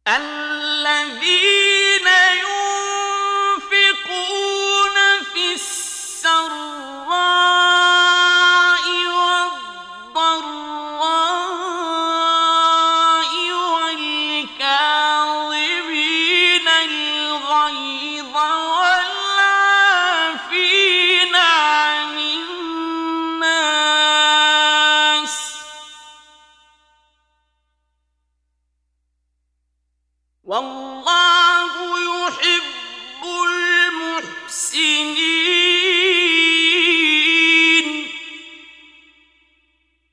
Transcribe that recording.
الذين ينفقون في السراء والضراء والكاظمين الغيظ والعافين عن الناس والله